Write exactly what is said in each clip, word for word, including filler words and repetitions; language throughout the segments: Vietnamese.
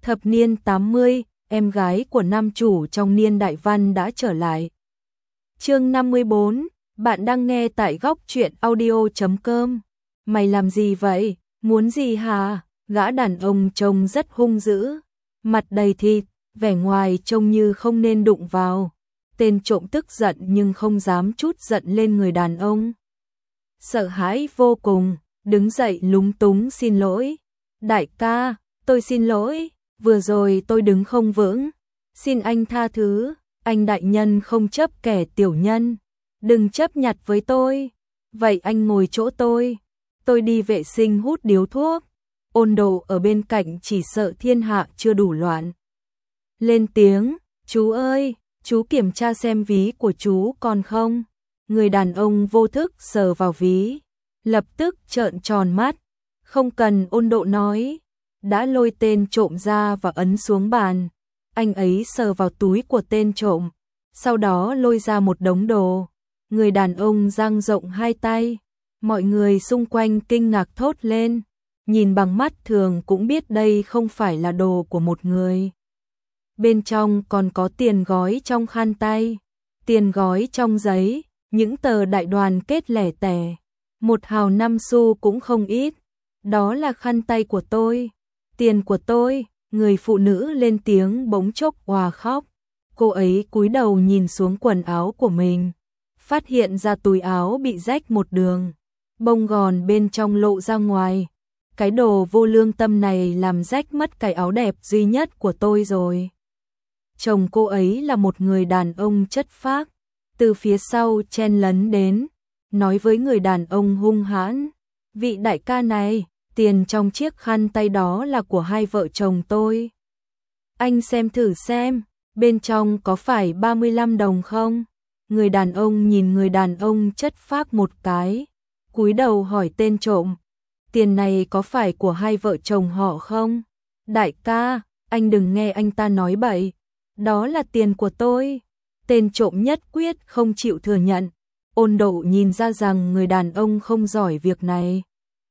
Thập niên tám mươi, em gái của nam chủ trong niên đại văn đã trở lại. Chương năm mươi bốn, bạn đang nghe tại góc truyện audio chấm com. Mày làm gì vậy? Muốn gì hả? Gã đàn ông trông rất hung dữ, mặt đầy thịt, vẻ ngoài trông như không nên đụng vào. Tên trộm tức giận nhưng không dám trút giận lên người đàn ông. Sợ hãi vô cùng, đứng dậy lúng túng xin lỗi. Đại ca, tôi xin lỗi, vừa rồi tôi đứng không vững. Xin anh tha thứ, anh đại nhân không chấp kẻ tiểu nhân. Đừng chấp nhặt với tôi. Vậy anh ngồi chỗ tôi. Tôi đi vệ sinh hút điếu thuốc. Ôn Độ ở bên cạnh chỉ sợ thiên hạ chưa đủ loạn. Lên tiếng, chú ơi, chú kiểm tra xem ví của chú còn không. Người đàn ông vô thức sờ vào ví, lập tức trợn tròn mắt. Không cần, Ôn Độ nói, đã lôi tên trộm ra và ấn xuống bàn. Anh ấy sờ vào túi của tên trộm, sau đó lôi ra một đống đồ. Người đàn ông dang rộng hai tay. Mọi người xung quanh kinh ngạc thốt lên. Nhìn bằng mắt thường cũng biết đây không phải là đồ của một người. Bên trong còn có tiền gói trong khăn tay, tiền gói trong giấy, những tờ đại đoàn kết lẻ tẻ. Một hào năm xu cũng không ít. Đó là khăn tay của tôi, tiền của tôi. Người phụ nữ lên tiếng bỗng chốc òa khóc. Cô ấy cúi đầu nhìn xuống quần áo của mình, phát hiện ra túi áo bị rách một đường, bông gòn bên trong lộ ra ngoài. Cái đồ vô lương tâm này làm rách mất cái áo đẹp duy nhất của tôi rồi. Chồng cô ấy là một người đàn ông chất phác, từ phía sau chen lấn đến, nói với người đàn ông hung hãn, vị đại ca này, tiền trong chiếc khăn tay đó là của hai vợ chồng tôi. Anh xem thử xem, bên trong có phải ba mươi lăm đồng không? Người đàn ông nhìn người đàn ông chất phác một cái, cúi đầu hỏi tên trộm, tiền này có phải của hai vợ chồng họ không? Đại ca, anh đừng nghe anh ta nói bậy, đó là tiền của tôi. Tên trộm nhất quyết không chịu thừa nhận. Ôn Độ nhìn ra rằng người đàn ông không giỏi việc này,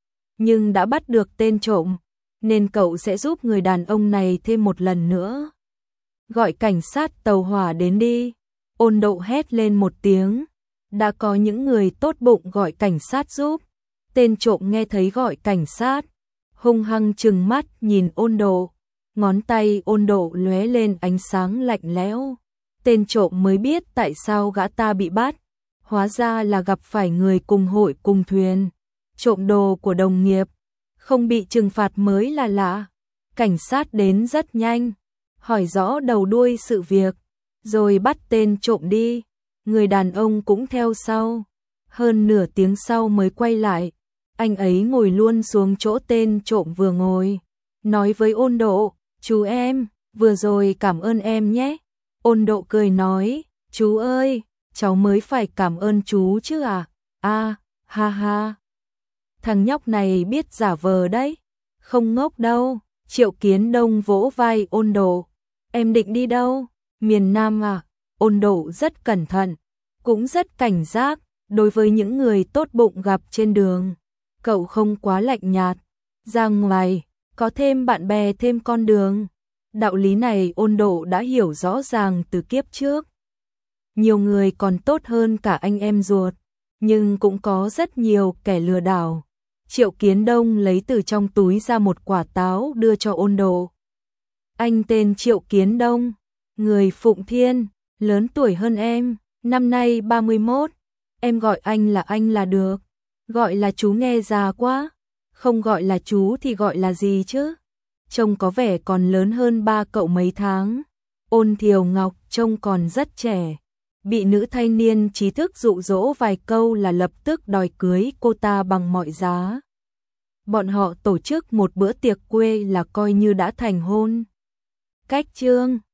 nhưng đã bắt được tên trộm, nên cậu sẽ giúp người đàn ông này thêm một lần nữa. Gọi cảnh sát tàu hỏa đến đi. Ôn Độ hét lên một tiếng. Đã có những người tốt bụng gọi cảnh sát giúp. Tên trộm nghe thấy gọi cảnh sát, hung hăng trừng mắt nhìn Ôn Độ. Ngón tay Ôn Độ lóe lên ánh sáng lạnh lẽo. Tên trộm mới biết tại sao gã ta bị bắt. Hóa ra là gặp phải người cùng hội cùng thuyền. Trộm đồ của đồng nghiệp, không bị trừng phạt mới là lạ. Cảnh sát đến rất nhanh, hỏi rõ đầu đuôi sự việc, rồi bắt tên trộm đi. Người đàn ông cũng theo sau. Hơn nửa tiếng sau mới quay lại. Anh ấy ngồi luôn xuống chỗ tên trộm vừa ngồi, nói với Ôn Độ, chú em, vừa rồi cảm ơn em nhé. Ôn Độ cười nói, chú ơi, cháu mới phải cảm ơn chú chứ à? À, ha ha. Thằng nhóc này biết giả vờ đấy, không ngốc đâu. Triệu Kiến Đông vỗ vai Ôn Độ, em định đi đâu? Miền Nam à? Ôn Độ rất cẩn thận, cũng rất cảnh giác đối với những người tốt bụng gặp trên đường. Cậu không quá lạnh nhạt, ra ngoài, có thêm bạn bè thêm con đường. Đạo lý này Ôn Độ đã hiểu rõ ràng từ kiếp trước. Nhiều người còn tốt hơn cả anh em ruột, nhưng cũng có rất nhiều kẻ lừa đảo. Triệu Kiến Đông lấy từ trong túi ra một quả táo đưa cho Ôn Độ. Anh tên Triệu Kiến Đông, người Phụng Thiên, lớn tuổi hơn em, năm nay ba mươi mốt. Em gọi anh là anh là được. Gọi là chú nghe già quá. Không gọi là chú thì gọi là gì chứ? Trông có vẻ còn lớn hơn ba cậu mấy tháng. Ôn Thiều Ngọc trông còn rất trẻ. Bị nữ thanh niên trí thức dụ dỗ vài câu là lập tức đòi cưới cô ta bằng mọi giá. Bọn họ tổ chức một bữa tiệc quê là coi như đã thành hôn. Cách chương